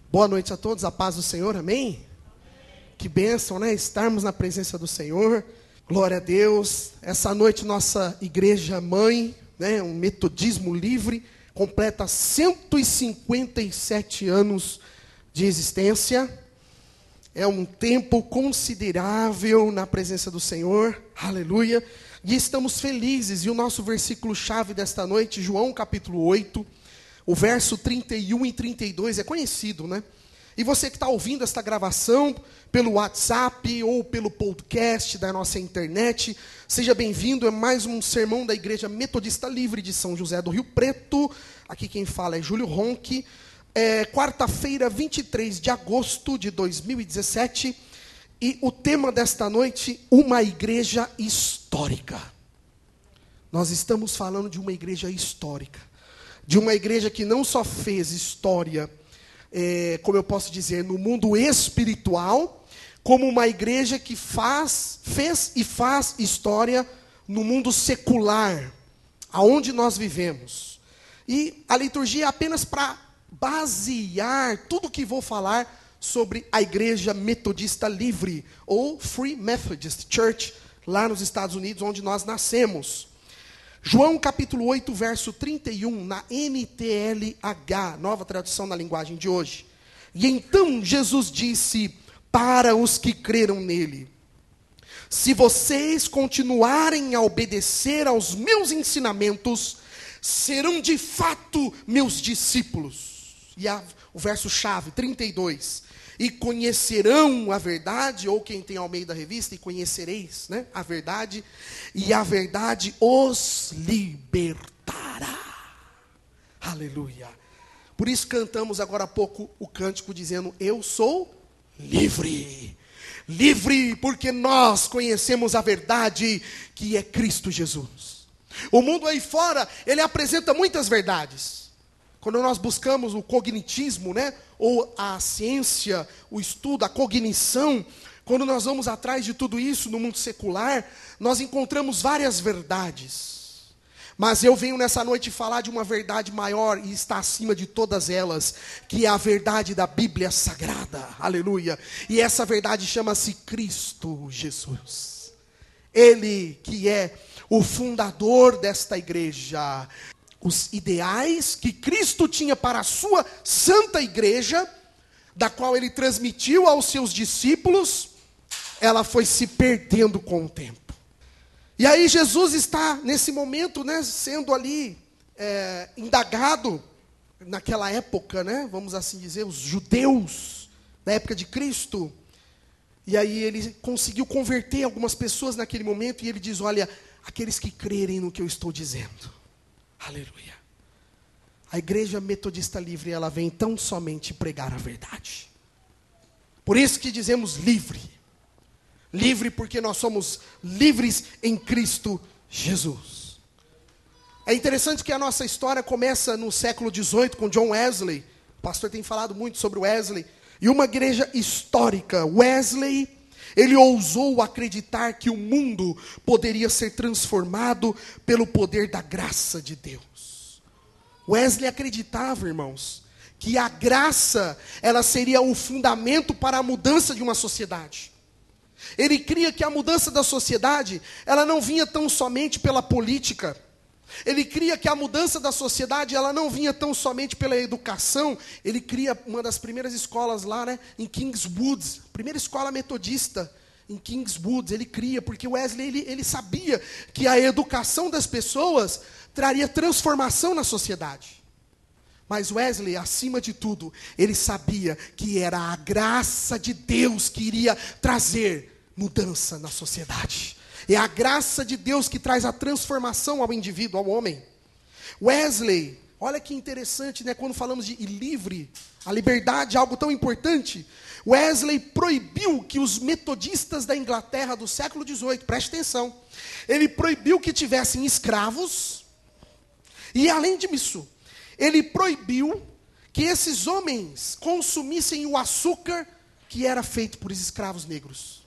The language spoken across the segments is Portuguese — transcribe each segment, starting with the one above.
Boa noite a todos, a paz do Senhor, amém? Amém. Que bênção, né? Estarmos na presença do Senhor, glória a Deus. Essa noite nossa igreja mãe, né, um metodismo livre, completa 157 anos de existência. É um tempo considerável na presença do Senhor, aleluia. E estamos felizes, e o nosso versículo-chave desta noite, João capítulo 8, o verso 31 e 32 é conhecido, né? E você que está ouvindo esta gravação pelo WhatsApp ou pelo podcast da nossa internet, seja bem-vindo. É mais um sermão da Igreja Metodista Livre de São José do Rio Preto. Aqui quem fala é Júlio Ronque. Quarta-feira, 23 de agosto de 2017. E o tema desta noite, uma igreja histórica. Nós estamos falando de uma igreja histórica. De uma igreja que não só fez história, como eu posso dizer, no mundo espiritual, como uma igreja que fez e faz história no mundo secular, aonde nós vivemos. E a liturgia é apenas para basear tudo que vou falar sobre a Igreja Metodista Livre, ou Free Methodist Church, lá nos Estados Unidos, onde nós nascemos. João capítulo 8, verso 31, na NTLH, nova tradução na linguagem de hoje. E então Jesus disse para os que creram nele: se vocês continuarem a obedecer aos meus ensinamentos, serão de fato meus discípulos. E o verso-chave, 32. E conhecerão a verdade, ou quem tem Almeida Revista, e conhecereis, né, a verdade, e a verdade os libertará. Aleluia. Por isso cantamos agora há pouco o cântico dizendo: eu sou livre. Livre porque nós conhecemos a verdade que é Cristo Jesus. O mundo aí fora, ele apresenta muitas verdades. Quando nós buscamos o cognitismo, né, ou a ciência, o estudo, a cognição, quando nós vamos atrás de tudo isso no mundo secular, nós encontramos várias verdades. Mas eu venho nessa noite falar de uma verdade maior e está acima de todas elas, que é a verdade da Bíblia Sagrada. Aleluia. E essa verdade chama-se Cristo Jesus. Ele que é o fundador desta igreja. Os ideais que Cristo tinha para a sua santa igreja, da qual ele transmitiu aos seus discípulos, ela foi se perdendo com o tempo. E aí Jesus está nesse momento, né, sendo ali indagado, naquela época, né, vamos assim dizer, os judeus da época de Cristo. E aí ele conseguiu converter algumas pessoas naquele momento, e ele diz: olha, aqueles que crerem no que eu estou dizendo. Aleluia. A Igreja Metodista Livre, ela vem tão somente pregar a verdade. Por isso que dizemos livre. Livre porque nós somos livres em Cristo Jesus. É interessante que a nossa história começa no século XVIII com John Wesley. O pastor tem falado muito sobre Wesley. E uma igreja histórica. Wesley, ele ousou acreditar que o mundo poderia ser transformado pelo poder da graça de Deus. Wesley acreditava, irmãos, que a graça, ela seria o fundamento para a mudança de uma sociedade. Ele cria que a mudança da sociedade, ela não vinha tão somente pela política. Ele cria que a mudança da sociedade, ela não vinha tão somente pela educação. Ele cria uma das primeiras escolas lá, né, em Kingswood, primeira escola metodista em Kingswood. Ele cria, porque Wesley, ele sabia que a educação das pessoas traria transformação na sociedade. Mas Wesley, acima de tudo, ele sabia que era a graça de Deus que iria trazer mudança na sociedade. É a graça de Deus que traz a transformação ao indivíduo, ao homem. Wesley, olha que interessante, né? Quando falamos de livre, a liberdade é algo tão importante. Wesley proibiu que os metodistas da Inglaterra do século XVIII, preste atenção, ele proibiu que tivessem escravos, e além disso, ele proibiu que esses homens consumissem o açúcar que era feito por escravos negros.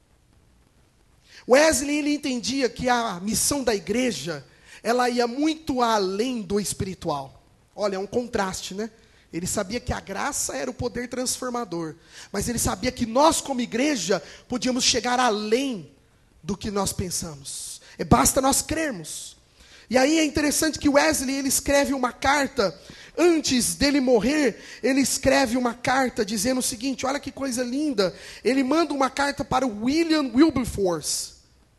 Wesley, ele entendia que a missão da igreja, ela ia muito além do espiritual. Olha, é um contraste, né? Ele sabia que a graça era o poder transformador. Mas ele sabia que nós, como igreja, podíamos chegar além do que nós pensamos. Basta nós crermos. E aí é interessante que Wesley, ele escreve uma carta. Antes dele morrer, ele escreve uma carta dizendo o seguinte, olha que coisa linda. Ele manda uma carta para o William Wilberforce.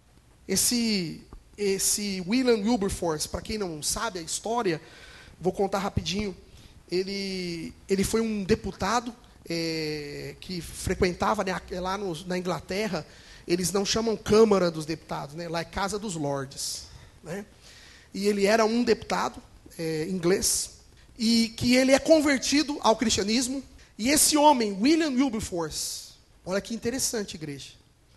Esse William Wilberforce, para quem não sabe a história, vou contar rapidinho. Ele foi um deputado que frequentava, né, lá na Inglaterra, eles não chamam Câmara dos Deputados, né, lá é Casa dos Lordes. Né? E ele era um deputado inglês, e que ele é convertido ao cristianismo. E esse homem, William Wilberforce, olha que interessante, igreja.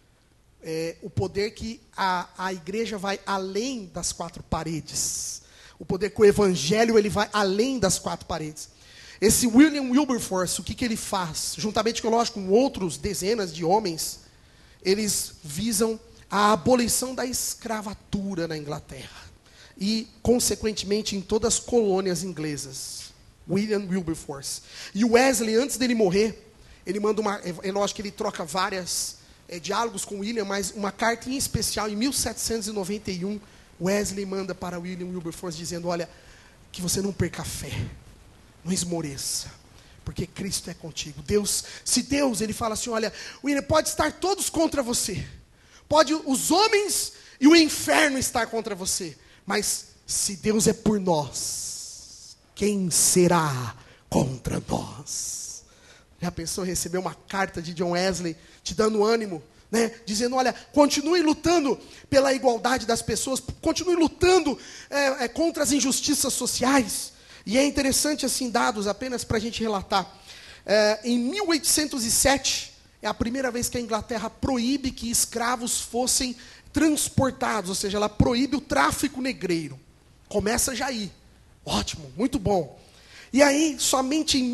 O poder que a igreja vai além das quatro paredes. O poder que o evangelho ele vai além das quatro paredes. Esse William Wilberforce, o que ele faz? Juntamente, lógico, com outros dezenas de homens, eles visam a abolição da escravatura na Inglaterra. E, consequentemente, em todas as colônias inglesas. William Wilberforce. E o Wesley, antes dele morrer, ele manda lógico que ele troca várias diálogos com William, mas uma carta em especial, em 1791, Wesley manda para William Wilberforce dizendo, olha, que você não perca a fé, não esmoreça, porque Cristo é contigo. Se Deus, ele fala assim, olha, William, pode estar todos contra você, pode os homens e o inferno estar contra você, mas se Deus é por nós, quem será contra nós? Já pensou em receber uma carta de John Wesley te dando ânimo, né? Dizendo, olha, continue lutando pela igualdade das pessoas, continue lutando contra as injustiças sociais. E é interessante, assim, dados apenas para a gente relatar. Em 1807, é a primeira vez que a Inglaterra proíbe que escravos fossem transportados, ou seja, ela proíbe o tráfico negreiro. Começa já aí. Ótimo, muito bom. E aí, somente em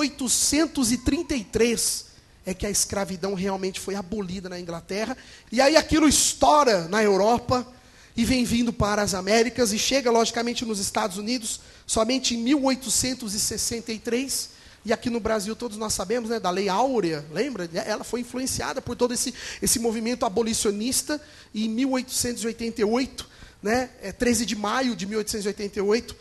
1833, é que a escravidão realmente foi abolida na Inglaterra. E aí aquilo estoura na Europa, e vem vindo para as Américas, e chega, logicamente, nos Estados Unidos, somente em 1863. E aqui no Brasil, todos nós sabemos, né, da Lei Áurea, lembra? Ela foi influenciada por todo esse movimento abolicionista, e em 1888, né, 13 de maio de 1888,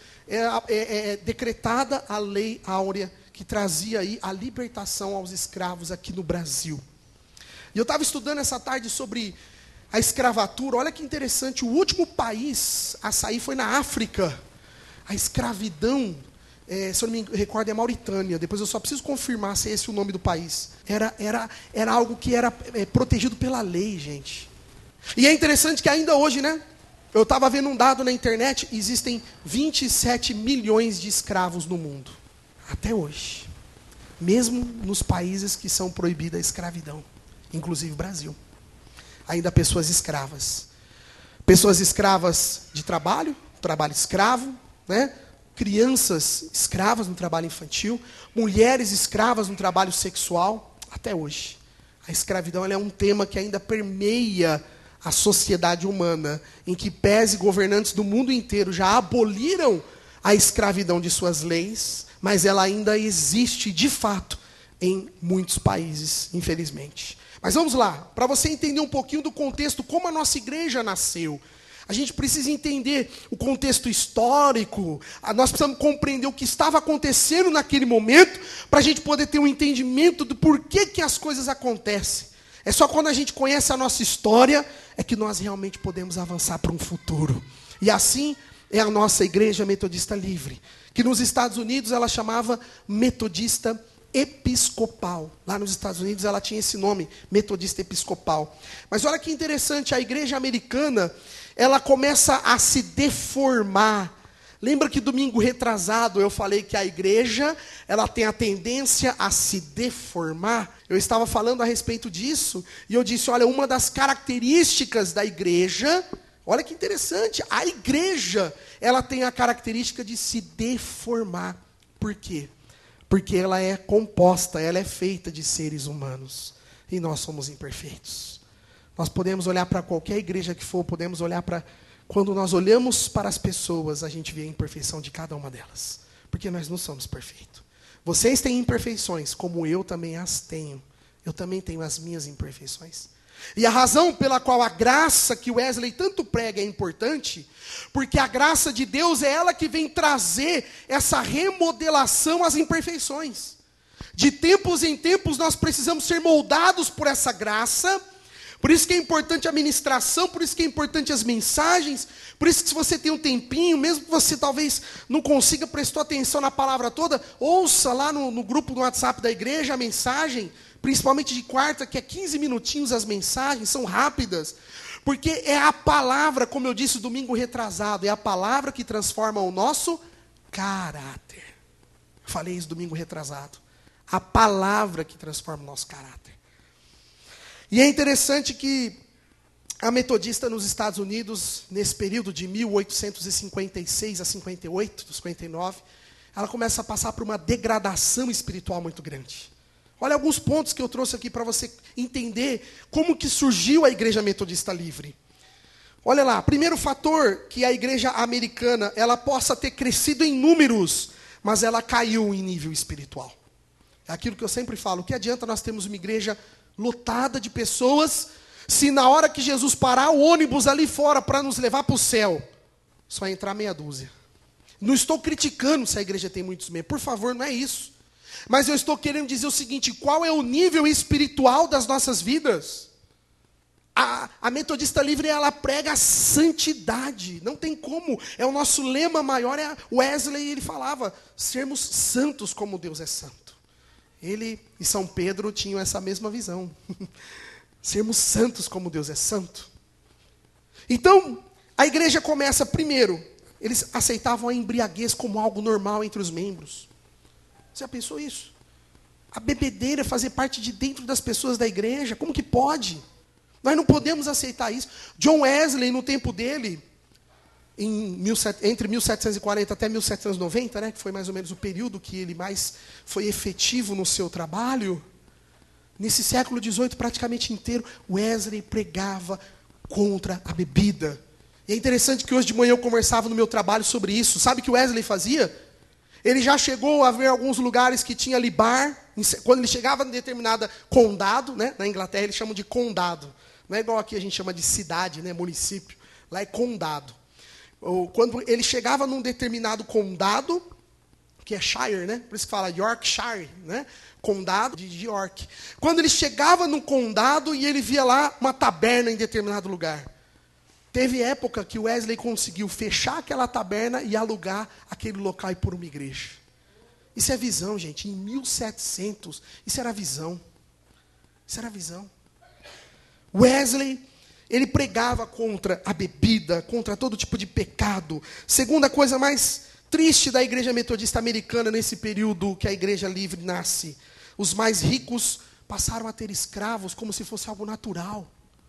é decretada a Lei Áurea, que trazia aí a libertação aos escravos aqui no Brasil. E eu estava estudando essa tarde sobre a escravatura. Olha que interessante, o último país a sair foi na África. A escravidão, se eu não me recordo, é Mauritânia. Depois eu só preciso confirmar se é esse o nome do país. Era algo que era protegido pela lei, gente. E é interessante que ainda hoje, né? Eu estava vendo um dado na internet, existem 27 milhões de escravos no mundo. Até hoje. Mesmo nos países que são proibida a escravidão. Inclusive o Brasil. Ainda há pessoas escravas. Pessoas escravas de trabalho escravo, né? Crianças escravas no trabalho infantil, mulheres escravas no trabalho sexual, até hoje. A escravidão ela é um tema que ainda permeia a sociedade humana, em que pés e governantes do mundo inteiro já aboliram a escravidão de suas leis, mas ela ainda existe de fato em muitos países, infelizmente. Mas vamos lá, para você entender um pouquinho do contexto, como a nossa igreja nasceu. A gente precisa entender o contexto histórico, nós precisamos compreender o que estava acontecendo naquele momento, para a gente poder ter um entendimento do porquê que as coisas acontecem. É só quando a gente conhece a nossa história, é que nós realmente podemos avançar para um futuro. E assim é a nossa igreja metodista livre, que nos Estados Unidos ela chamava metodista episcopal. Lá nos Estados Unidos ela tinha esse nome, metodista episcopal. Mas olha que interessante, a igreja americana, ela começa a se deformar. Lembra que domingo retrasado eu falei que a igreja, ela tem a tendência a se deformar? Eu estava falando a respeito disso, e eu disse, olha, uma das características da igreja, olha que interessante, a igreja, ela tem a característica de se deformar. Por quê? Porque ela é composta, ela é feita de seres humanos, e nós somos imperfeitos. Nós podemos olhar para qualquer igreja que for, podemos olhar para... Quando nós olhamos para as pessoas, a gente vê a imperfeição de cada uma delas. Porque nós não somos perfeitos. Vocês têm imperfeições, como eu também as tenho. Eu também tenho as minhas imperfeições. E a razão pela qual a graça que Wesley tanto prega é importante, porque a graça de Deus é ela que vem trazer essa remodelação às imperfeições. De tempos em tempos nós precisamos ser moldados por essa graça. Por isso que é importante a ministração, por isso que é importante as mensagens, por isso que se você tem um tempinho, mesmo que você talvez não consiga prestar atenção na palavra toda, ouça lá no grupo do WhatsApp da igreja a mensagem, principalmente de quarta, que é 15 minutinhos as mensagens, são rápidas, porque é a palavra, como eu disse domingo retrasado, é a palavra que transforma o nosso caráter. Falei isso domingo retrasado. A palavra que transforma o nosso caráter. E é interessante que a metodista nos Estados Unidos, nesse período de 1856 a 58, dos 59, ela começa a passar por uma degradação espiritual muito grande. Olha alguns pontos que eu trouxe aqui para você entender como que surgiu a Igreja Metodista Livre. Olha lá, primeiro fator, que a igreja americana, ela possa ter crescido em números, mas ela caiu em nível espiritual. É aquilo que eu sempre falo, o que adianta nós termos uma igreja lotada de pessoas, se na hora que Jesus parar o ônibus ali fora para nos levar para o céu, só vai entrar meia dúzia. Não estou criticando se a igreja tem muitos membros, por favor, não é isso. Mas eu estou querendo dizer o seguinte, qual é o nível espiritual das nossas vidas? A Metodista Livre, ela prega a santidade, não tem como, é o nosso lema maior, Wesley, ele falava, sermos santos como Deus é santo. Ele e São Pedro tinham essa mesma visão. Sermos santos como Deus é santo. Então, a igreja começa primeiro. Eles aceitavam a embriaguez como algo normal entre os membros. Você já pensou isso? A bebedeira fazer parte de dentro das pessoas da igreja. Como que pode? Nós não podemos aceitar isso. John Wesley, no tempo dele, entre 1740 até 1790, né, que foi mais ou menos o período que ele mais foi efetivo no seu trabalho, nesse século XVIII praticamente inteiro, Wesley pregava contra a bebida. E é interessante que hoje de manhã eu conversava no meu trabalho sobre isso. Sabe o que Wesley fazia? Ele já chegou a ver alguns lugares que tinha ali bar. Quando ele chegava em determinado condado, né, na Inglaterra eles chamam de condado. Não é igual aqui a gente chama de cidade, né, município. Lá é condado. Quando ele chegava num determinado condado, que é Shire, né? Por isso que fala Yorkshire, né? Condado de York. Quando ele chegava num condado e ele via lá uma taberna em determinado lugar. Teve época que Wesley conseguiu fechar aquela taberna e alugar aquele local e pôr uma igreja. Isso é visão, gente. Em 1700, isso era visão. Isso era visão. Wesley, ele pregava contra a bebida, contra todo tipo de pecado. Segunda coisa mais triste da igreja metodista americana nesse período que a igreja livre nasce. Os mais ricos passaram a ter escravos como se fosse algo natural.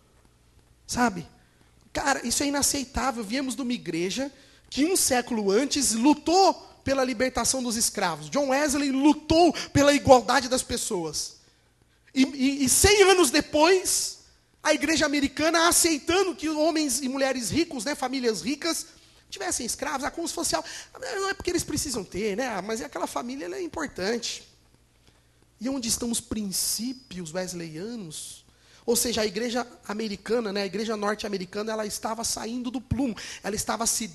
Sabe? Cara, isso é inaceitável. Viemos de uma igreja que um século antes lutou pela libertação dos escravos. John Wesley lutou pela igualdade das pessoas. E 100 anos depois, a igreja americana aceitando que homens e mulheres ricos, né, famílias ricas, tivessem escravos, como se fosse algo. Não é porque eles precisam ter, né? Mas aquela família ela é importante. E onde estão os princípios wesleyanos? Ou seja, a igreja americana, né, a igreja norte-americana, ela estava saindo do plumo, ela estava se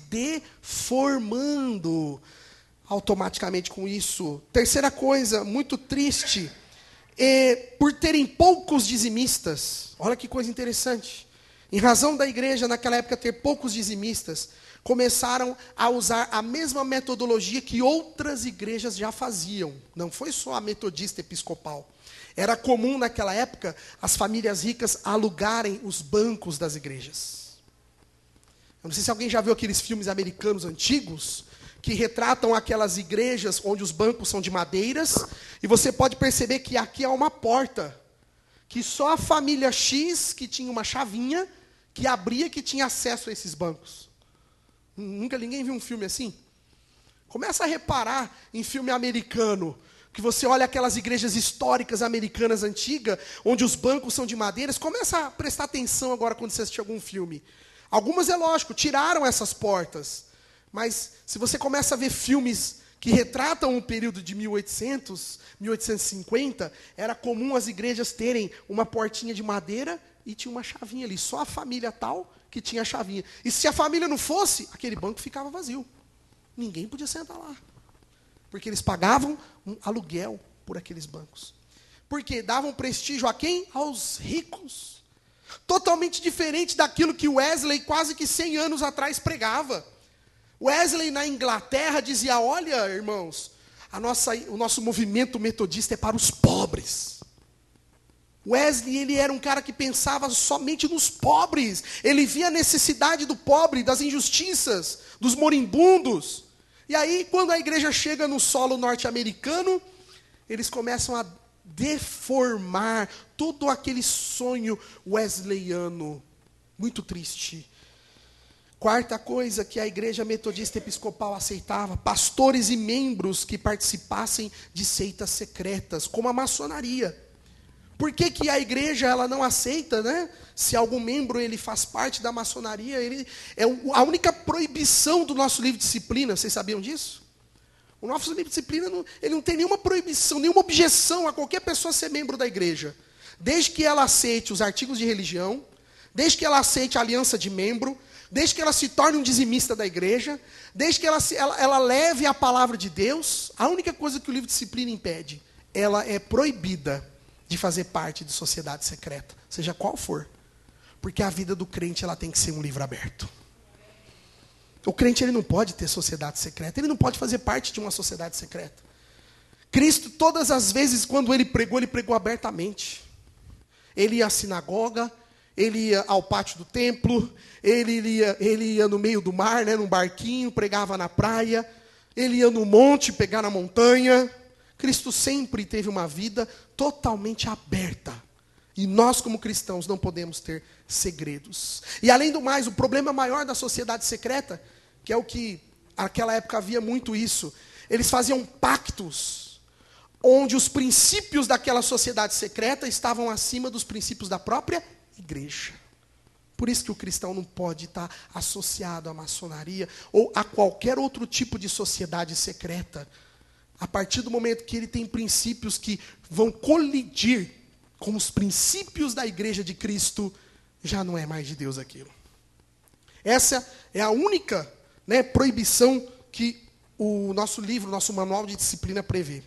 deformando automaticamente com isso. Terceira coisa, muito triste, por terem poucos dizimistas. Olha que coisa interessante. Em razão da igreja, naquela época, ter poucos dizimistas, começaram a usar a mesma metodologia que outras igrejas já faziam. Não foi só a metodista episcopal. Era comum naquela época as famílias ricas alugarem os bancos das igrejas. Eu não sei se alguém já viu aqueles filmes americanos antigos que retratam aquelas igrejas onde os bancos são de madeiras e você pode perceber que aqui há uma porta que só a família X, que tinha uma chavinha, que abria, que tinha acesso a esses bancos. Nunca ninguém viu um filme assim? Começa a reparar em filme americano, que você olha aquelas igrejas históricas americanas antigas, onde os bancos são de madeiras, começa a prestar atenção agora quando você assistir algum filme. Algumas, é lógico, tiraram essas portas. Mas se você começa a ver filmes que retratam o período de 1800, 1850, era comum as igrejas terem uma portinha de madeira e tinha uma chavinha ali. Só a família tal que tinha a chavinha. E se a família não fosse, aquele banco ficava vazio. Ninguém podia sentar lá. Porque eles pagavam um aluguel por aqueles bancos. Porque davam prestígio a quem? Aos ricos. Totalmente diferente daquilo que Wesley, quase que 100 anos atrás, pregava. Wesley, na Inglaterra, dizia, olha, irmãos, o nosso movimento metodista é para os pobres. Wesley, ele era um cara que pensava somente nos pobres. Ele via a necessidade do pobre, das injustiças, dos moribundos. E aí, quando a igreja chega no solo norte-americano, eles começam a deformar todo aquele sonho wesleyano. Muito triste. Quarta coisa que a igreja metodista episcopal aceitava, pastores e membros que participassem de seitas secretas, como a maçonaria. Por que que a igreja ela não aceita, né? Se algum membro ele faz parte da maçonaria, ele é a única proibição do nosso livro de disciplina, vocês sabiam disso? O nosso livro de disciplina ele não tem nenhuma proibição, nenhuma objeção a qualquer pessoa ser membro da igreja, desde que ela aceite os artigos de religião, desde que ela aceite a aliança de membro, desde que ela se torne um dizimista da igreja, desde que ela leve a palavra de Deus. A única coisa que o livro de disciplina impede, ela é proibida de fazer parte de sociedade secreta, seja qual for. Porque a vida do crente ela tem que ser um livro aberto. O crente ele não pode ter sociedade secreta, ele não pode fazer parte de uma sociedade secreta. Cristo, todas as vezes quando ele pregou abertamente. Ele ia à sinagoga, ele ia ao pátio do templo, ele ia no meio do mar, né, num barquinho, pregava na praia, ele ia no monte, pegar na montanha. Cristo sempre teve uma vida totalmente aberta. E nós, como cristãos, não podemos ter segredos. E além do mais, o problema maior da sociedade secreta, que é o que naquela época havia muito isso, eles faziam pactos, onde os princípios daquela sociedade secreta estavam acima dos princípios da própria igreja. Por isso que o cristão não pode estar associado à maçonaria ou a qualquer outro tipo de sociedade secreta. A partir do momento que ele tem princípios que vão colidir com os princípios da igreja de Cristo, já não é mais de Deus aquilo. Essa é a única, né, proibição que o nosso livro, o nosso manual de disciplina prevê.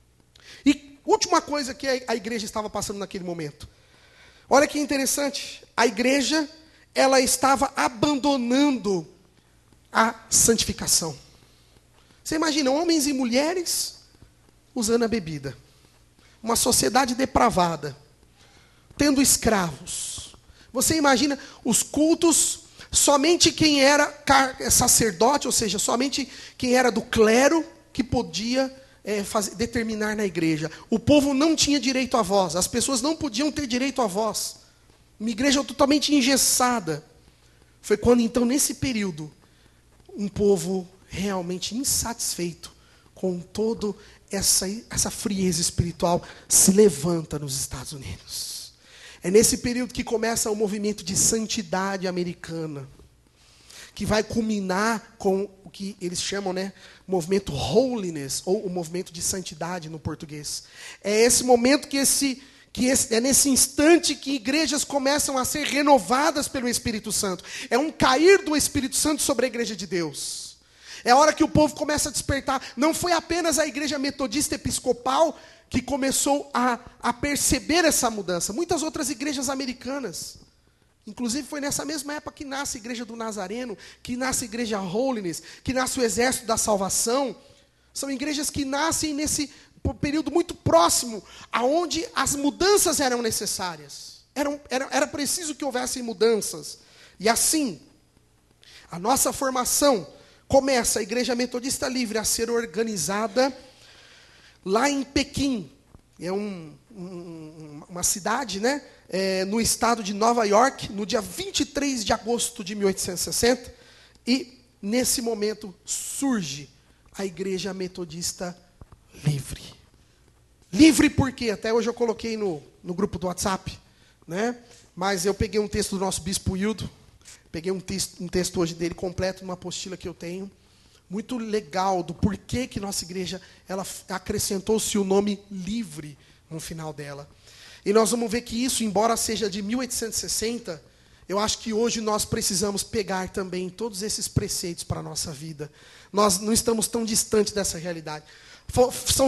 E última coisa que a igreja estava passando naquele momento. Olha que interessante, a igreja, ela estava abandonando a santificação. Você imagina, homens e mulheres usando a bebida. Uma sociedade depravada, tendo escravos. Você imagina os cultos, somente quem era sacerdote, ou seja, somente quem era do clero, que podia determinar na igreja. O povo não tinha direito à voz, as pessoas não podiam ter direito à voz. Uma igreja totalmente engessada. Foi quando, então, nesse período, um povo realmente insatisfeito com toda essa frieza espiritual se levanta nos Estados Unidos. É nesse período que começa o movimento de santidade americana, que vai culminar com o que eles chamam, né, movimento holiness, ou o movimento de santidade no português. É esse momento é nesse instante que igrejas começam a ser renovadas pelo Espírito Santo. É um cair do Espírito Santo sobre a igreja de Deus. É a hora que o povo começa a despertar. Não foi apenas a igreja metodista episcopal que começou a perceber essa mudança. Muitas outras igrejas americanas. Inclusive foi nessa mesma época que nasce a igreja do Nazareno, que nasce a igreja Holiness, que nasce o Exército da Salvação. São igrejas que nascem nesse período muito próximo, aonde as mudanças eram necessárias. Era preciso que houvessem mudanças. E assim, a nossa formação começa, a Igreja Metodista Livre, a ser organizada lá em Pequim. É uma cidade, né, no estado de Nova York, no dia 23 de agosto de 1860. E, nesse momento, surge a Igreja Metodista Livre. Livre por quê? Até hoje eu coloquei no grupo do WhatsApp, né? Mas eu peguei um texto do nosso bispo Hildo, peguei um texto hoje dele completo, numa apostila que eu tenho, muito legal do porquê que nossa igreja ela acrescentou-se o nome livre no final dela. E nós vamos ver que isso, embora seja de 1860, eu acho que hoje nós precisamos pegar também todos esses preceitos para a nossa vida. Nós não estamos tão distantes dessa realidade. São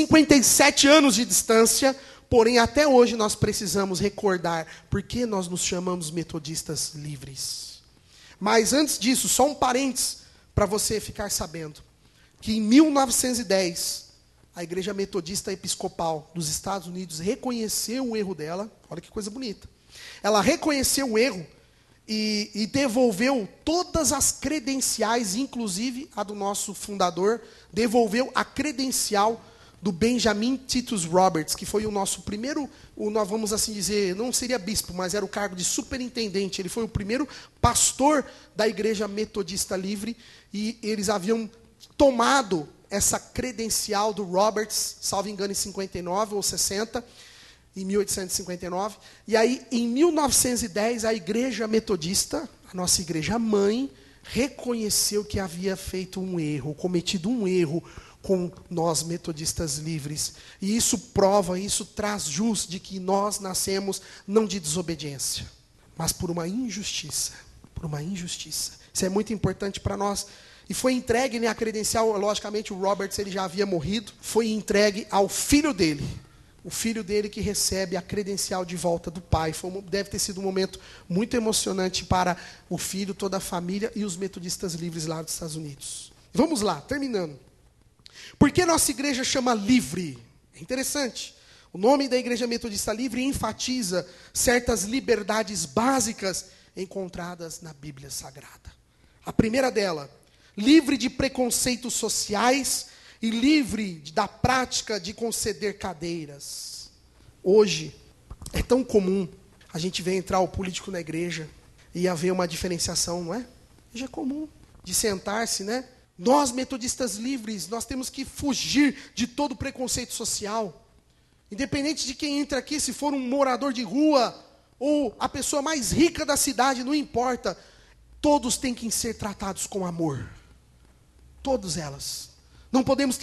157 anos de distância, porém até hoje nós precisamos recordar por que nós nos chamamos metodistas livres. Mas antes disso, só um parênteses para você ficar sabendo, que em 1910, a Igreja Metodista Episcopal dos Estados Unidos reconheceu o erro dela. Olha que coisa bonita. Ela reconheceu o erro e devolveu todas as credenciais, inclusive a do nosso fundador, devolveu a credencial do Benjamin Titus Roberts, que foi o nosso primeiro, nós vamos assim dizer, não seria bispo, mas era o cargo de superintendente. Ele foi o primeiro pastor da Igreja Metodista Livre, e eles haviam tomado essa credencial do Roberts, salvo engano, em 59 ou 60, em 1859. E aí, em 1910, a Igreja Metodista, a nossa igreja mãe, reconheceu que havia feito um erro, cometido um erro com nós metodistas livres. E isso prova, isso traz jus de que nós nascemos não de desobediência, mas por uma injustiça. Por uma injustiça. Isso é muito importante para nós. E foi entregue, né, a credencial, logicamente o Roberts ele já havia morrido, foi entregue ao filho dele. O filho dele que recebe a credencial de volta do pai. Deve ter sido um momento muito emocionante para o filho, toda a família e os metodistas livres lá dos Estados Unidos. Vamos lá, terminando. Por que nossa igreja chama livre? É interessante. O nome da Igreja Metodista Livre enfatiza certas liberdades básicas encontradas na Bíblia Sagrada. A primeira dela, livre de preconceitos sociais e livre da prática de conceder cadeiras. Hoje, é tão comum a gente ver entrar o político na igreja e haver uma diferenciação, não é? Já é comum de sentar-se, né? Nós, metodistas livres, nós temos que fugir de todo preconceito social. Independente de quem entra aqui, se for um morador de rua ou a pessoa mais rica da cidade, não importa. Todos têm que ser tratados com amor. Todas elas. Não podemos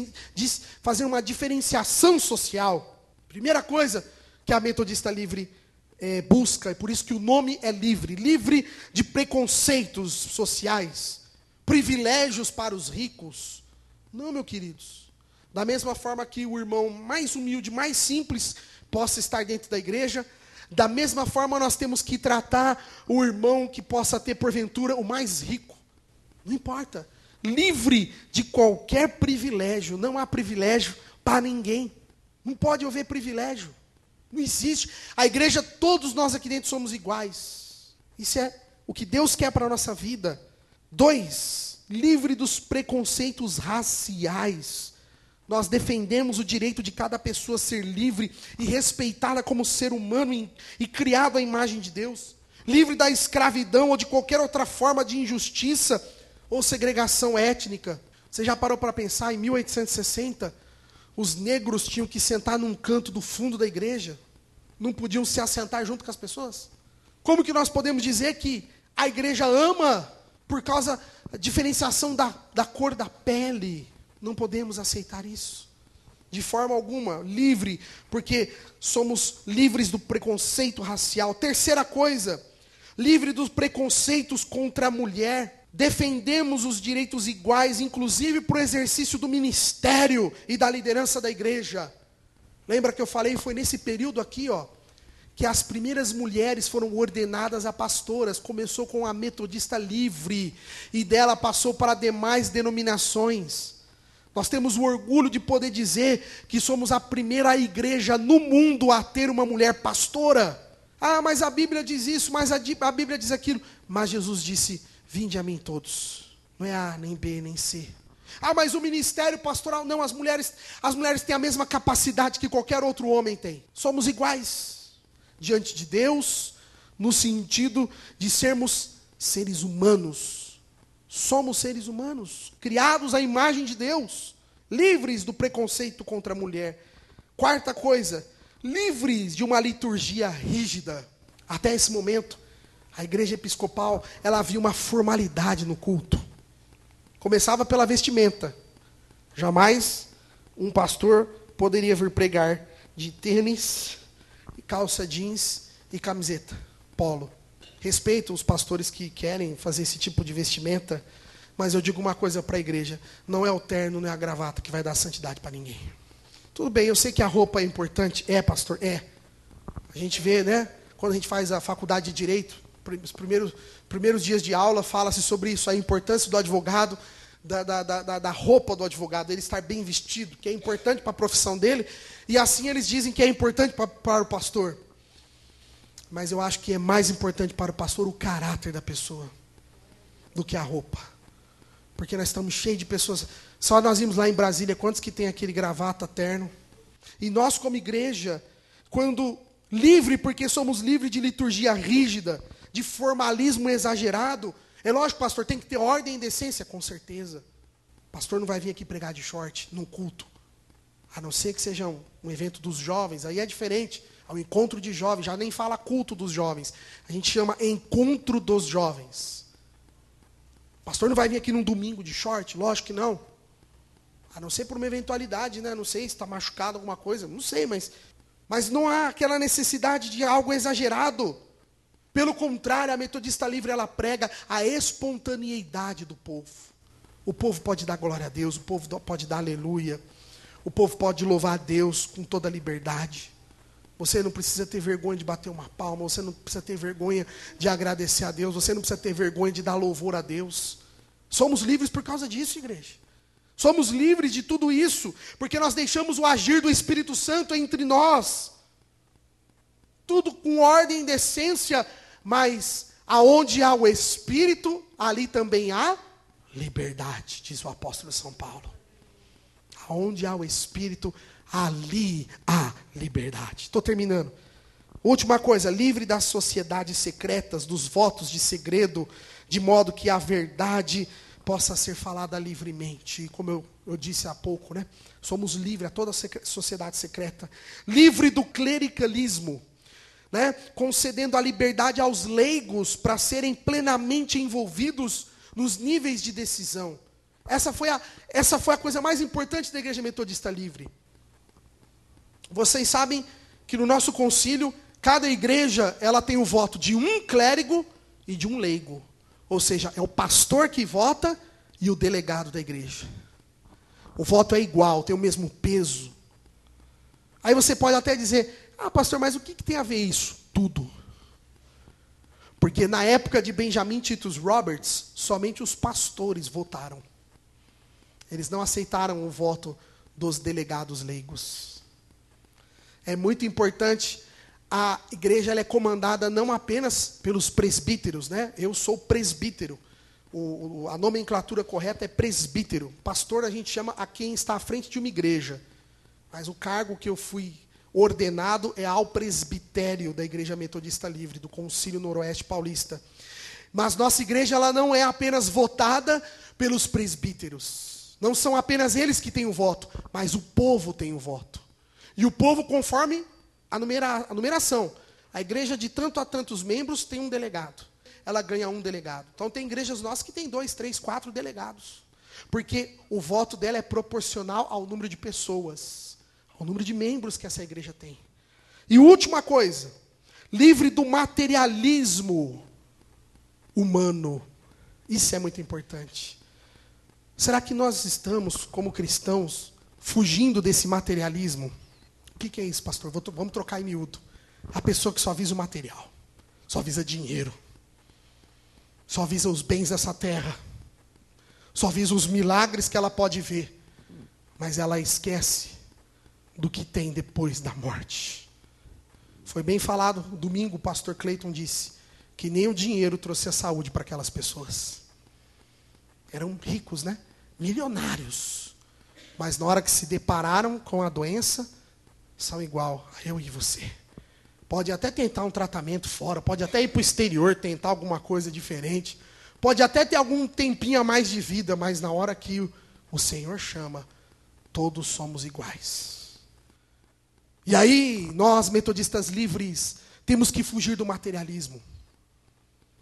fazer uma diferenciação social. Primeira coisa que a Metodista Livre busca, e por isso que o nome é livre. Livre de preconceitos sociais, privilégios para os ricos. Não, meus queridos. Da mesma forma que o irmão mais humilde, mais simples, possa estar dentro da igreja, da mesma forma nós temos que tratar o irmão que possa ter, porventura, o mais rico. Não importa. Livre de qualquer privilégio. Não há privilégio para ninguém. Não pode haver privilégio. Não existe. A igreja, todos nós aqui dentro somos iguais. Isso é o que Deus quer para a nossa vida. 2, livre dos preconceitos raciais. Nós defendemos o direito de cada pessoa ser livre e respeitada como ser humano e criado à imagem de Deus. Livre da escravidão ou de qualquer outra forma de injustiça ou segregação étnica. Você já parou para pensar, em 1860, os negros tinham que sentar num canto do fundo da igreja? Não podiam se assentar junto com as pessoas? Como que nós podemos dizer que a igreja ama por causa da diferenciação da cor da pele? Não podemos aceitar isso. De forma alguma, livre, porque somos livres do preconceito racial. Terceira coisa, livre dos preconceitos contra a mulher. Defendemos os direitos iguais, inclusive para o exercício do ministério e da liderança da igreja. Lembra que eu falei, foi nesse período aqui, que as primeiras mulheres foram ordenadas a pastoras. Começou com a Metodista Livre, e dela passou para demais denominações. Nós temos o orgulho de poder dizer que somos a primeira igreja no mundo a ter uma mulher pastora. Ah, mas a Bíblia diz isso, mas a Bíblia diz aquilo. Mas Jesus disse, vinde a mim todos. Não é A, nem B, nem C. Ah, mas o ministério pastoral, não, as mulheres têm a mesma capacidade que qualquer outro homem tem. Somos iguais diante de Deus, no sentido de sermos seres humanos. Somos seres humanos, criados à imagem de Deus, livres do preconceito contra a mulher. Quarta coisa, livres de uma liturgia rígida. Até esse momento, a igreja episcopal, ela havia uma formalidade no culto. Começava pela vestimenta. Jamais um pastor poderia vir pregar de tênis, calça jeans e camiseta, polo. Respeito os pastores que querem fazer esse tipo de vestimenta, mas eu digo uma coisa para a igreja: não é o terno, não é a gravata que vai dar santidade para ninguém. Tudo bem, eu sei que a roupa é importante. É, pastor, é. A gente vê, né? Quando a gente faz a faculdade de Direito, os primeiros dias de aula, fala-se sobre isso, a importância do advogado, da roupa do advogado, ele estar bem vestido, que é importante para a profissão dele, e assim eles dizem que é importante para o pastor. Mas eu acho que é mais importante para o pastor o caráter da pessoa do que a roupa. Porque nós estamos cheios de pessoas. Só nós vimos lá em Brasília quantos que tem aquele gravata terno. E nós como igreja, quando livre, porque somos livres de liturgia rígida, de formalismo exagerado, é lógico, pastor, tem que ter ordem e decência, com certeza. O pastor não vai vir aqui pregar de short num culto. A não ser que seja um evento dos jovens, aí é diferente. Ao encontro de jovens, já nem fala culto dos jovens. A gente chama encontro dos jovens. O pastor não vai vir aqui num domingo de short? Lógico que não. A não ser por uma eventualidade, né? Não sei se está machucado alguma coisa, não sei, mas não há aquela necessidade de algo exagerado. Pelo contrário, a Metodista Livre, ela prega a espontaneidade do povo. O povo pode dar glória a Deus, o povo pode dar aleluia, o povo pode louvar a Deus com toda a liberdade. Você não precisa ter vergonha de bater uma palma, você não precisa ter vergonha de agradecer a Deus, você não precisa ter vergonha de dar louvor a Deus. Somos livres por causa disso, igreja. Somos livres de tudo isso, porque nós deixamos o agir do Espírito Santo entre nós. Tudo com ordem e decência, mas aonde há o Espírito, ali também há liberdade, diz o apóstolo São Paulo. Aonde há o Espírito, ali há liberdade. Estou terminando. Última coisa, livre das sociedades secretas, dos votos de segredo, de modo que a verdade possa ser falada livremente. E como eu disse há pouco, né? Somos livres a toda sociedade secreta. Livre do clericalismo, né? Concedendo a liberdade aos leigos para serem plenamente envolvidos nos níveis de decisão. Essa foi a coisa mais importante da Igreja Metodista Livre. Vocês sabem que no nosso concílio, cada igreja ela tem o voto de um clérigo e de um leigo. Ou seja, é o pastor que vota e o delegado da igreja. O voto é igual, tem o mesmo peso. Aí você pode até dizer: ah, pastor, mas o que tem a ver isso? Tudo. Porque na época de Benjamin Titus Roberts, somente os pastores votaram. Eles não aceitaram o voto dos delegados leigos. É muito importante, a igreja ela é comandada não apenas pelos presbíteros, né? Eu sou presbítero. A nomenclatura correta é presbítero. Pastor a gente chama a quem está à frente de uma igreja. Mas o cargo que eu fui ordenado é ao presbitério da Igreja Metodista Livre, do Concílio Noroeste Paulista. Mas nossa igreja ela não é apenas votada pelos presbíteros. Não são apenas eles que têm o voto, mas o povo tem o voto. E o povo conforme a numeração. A igreja de tanto a tantos membros tem um delegado. Ela ganha um delegado. Então tem igrejas nossas que tem 2, 3, 4 delegados. Porque o voto dela é proporcional ao número de pessoas, ao número de membros que essa igreja tem. E última coisa, livre do materialismo humano. Isso é muito importante. Será que nós estamos, como cristãos, fugindo desse materialismo? O que é isso, pastor? Vamos trocar em miúdo. A pessoa que só visa o material, só visa dinheiro, só visa os bens dessa terra, só visa os milagres que ela pode ver, mas ela esquece do que tem depois da morte. Foi bem falado, domingo o pastor Clayton disse que nem o dinheiro trouxe a saúde para aquelas pessoas. Eram ricos, né? Milionários. Mas na hora que se depararam com a doença, são igual a eu e você. Pode até tentar um tratamento fora, pode até ir para o exterior, tentar alguma coisa diferente, pode até ter algum tempinho a mais de vida, mas na hora que o Senhor chama, todos somos iguais. E aí, nós, metodistas livres, temos que fugir do materialismo.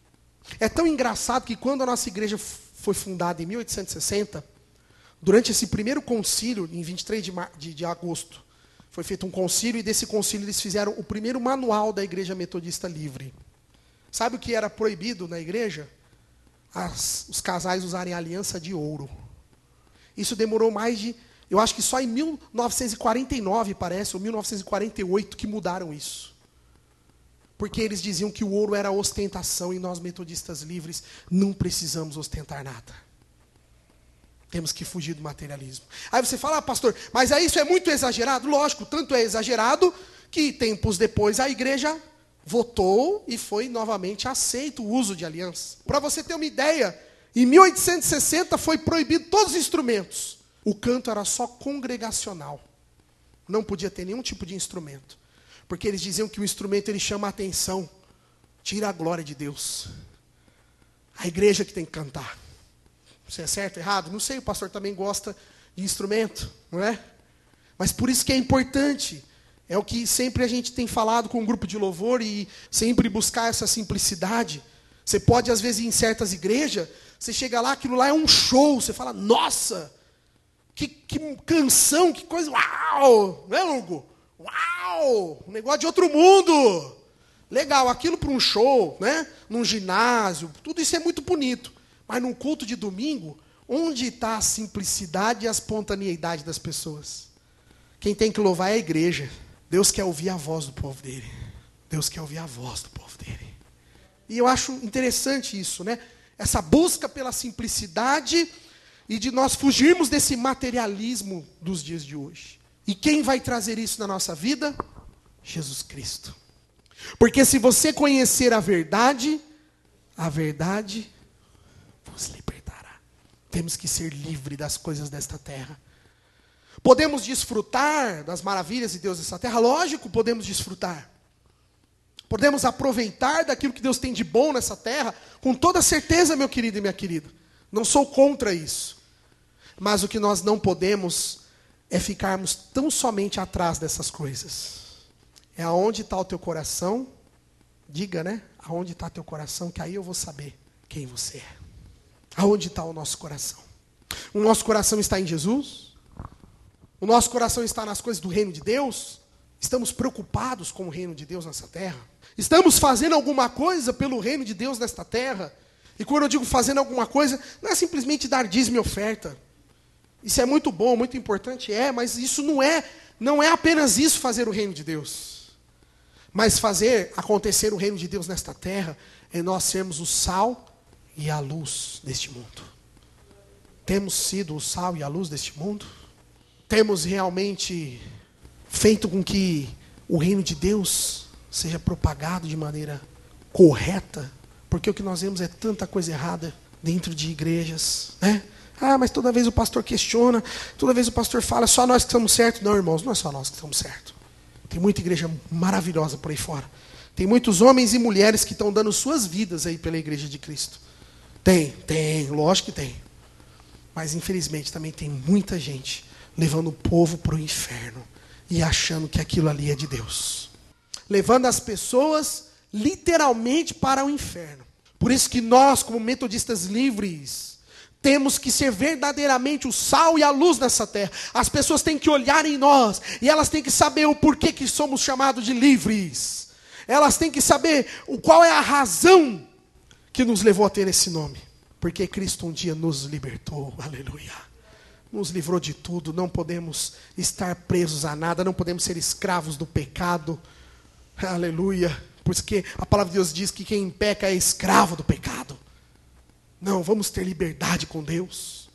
É tão engraçado que quando a nossa igreja foi fundada em 1860, durante esse primeiro concílio, em 23 de agosto, foi feito um concílio, e desse concílio eles fizeram o primeiro manual da Igreja Metodista Livre. Sabe o que era proibido na igreja? Os casais usarem aliança de ouro. Isso demorou mais de... Eu acho que só em 1949, parece, ou 1948, que mudaram isso. Porque eles diziam que o ouro era ostentação, e nós, metodistas livres, não precisamos ostentar nada. Temos que fugir do materialismo. Aí você fala, pastor, mas aí isso é muito exagerado? Lógico, tanto é exagerado que tempos depois a igreja votou e foi novamente aceito o uso de aliança. Para você ter uma ideia, em 1860 foi proibido todos os instrumentos. O canto era só congregacional. Não podia ter nenhum tipo de instrumento. Porque eles diziam que o instrumento ele chama a atenção, tira a glória de Deus. A igreja que tem que cantar. Se é certo ou errado? Não sei, o pastor também gosta de instrumento, não é? Mas por isso que é importante. É o que sempre a gente tem falado com o grupo de louvor e sempre buscar essa simplicidade. Você pode, às vezes, ir em certas igrejas, você chega lá, aquilo lá é um show. Você fala, nossa, que canção, que coisa, uau! Não é, Hugo? Uau! Um negócio de outro mundo. Legal, aquilo para um show, né? Num ginásio, tudo isso é muito bonito. Mas num culto de domingo, onde está a simplicidade e a espontaneidade das pessoas? Quem tem que louvar é a igreja. Deus quer ouvir a voz do povo dele. Deus quer ouvir a voz do povo dele. E eu acho interessante isso, né? Essa busca pela simplicidade e de nós fugirmos desse materialismo dos dias de hoje. E quem vai trazer isso na nossa vida? Jesus Cristo. Porque se você conhecer a verdade vos libertará. Temos que ser livres das coisas desta terra. Podemos desfrutar das maravilhas de Deus nessa terra? Lógico, podemos desfrutar. Podemos aproveitar daquilo que Deus tem de bom nessa terra, com toda certeza, meu querido e minha querida. Não sou contra isso. Mas o que nós não podemos é ficarmos tão somente atrás dessas coisas. É aonde está o teu coração, diga, né? Aonde está teu coração, que aí eu vou saber quem você é. Aonde está o nosso coração? O nosso coração está em Jesus? O nosso coração está nas coisas do reino de Deus? Estamos preocupados com o reino de Deus nessa terra? Estamos fazendo alguma coisa pelo reino de Deus nesta terra? E quando eu digo fazendo alguma coisa, não é simplesmente dar dízimo e oferta. Isso é muito bom, muito importante, mas isso não é apenas isso fazer o reino de Deus. Mas fazer acontecer o reino de Deus nesta terra é nós sermos o sal e a luz deste mundo. Temos sido o sal e a luz deste mundo? Temos realmente feito com que o reino de Deus seja propagado de maneira correta? Porque o que nós vemos é tanta coisa errada dentro de igrejas, né? Mas toda vez o pastor questiona, toda vez o pastor fala, só nós que estamos certos. Não, irmãos, não é só nós que estamos certos. Tem muita igreja maravilhosa por aí fora. Tem muitos homens e mulheres que estão dando suas vidas aí pela igreja de Cristo. Tem, lógico que tem. Mas infelizmente também tem muita gente levando o povo para o inferno e achando que aquilo ali é de Deus. Levando as pessoas literalmente para o inferno. Por isso que nós, como metodistas livres, temos que ser verdadeiramente o sal e a luz nessa terra. As pessoas têm que olhar em nós e elas têm que saber o porquê que somos chamados de livres. Elas têm que saber qual é a razão que nos levou a ter esse nome. Porque Cristo um dia nos libertou, aleluia. Nos livrou de tudo, não podemos estar presos a nada, não podemos ser escravos do pecado, aleluia. Porque a palavra de Deus diz que quem peca é escravo do pecado. Não, vamos ter liberdade com Deus.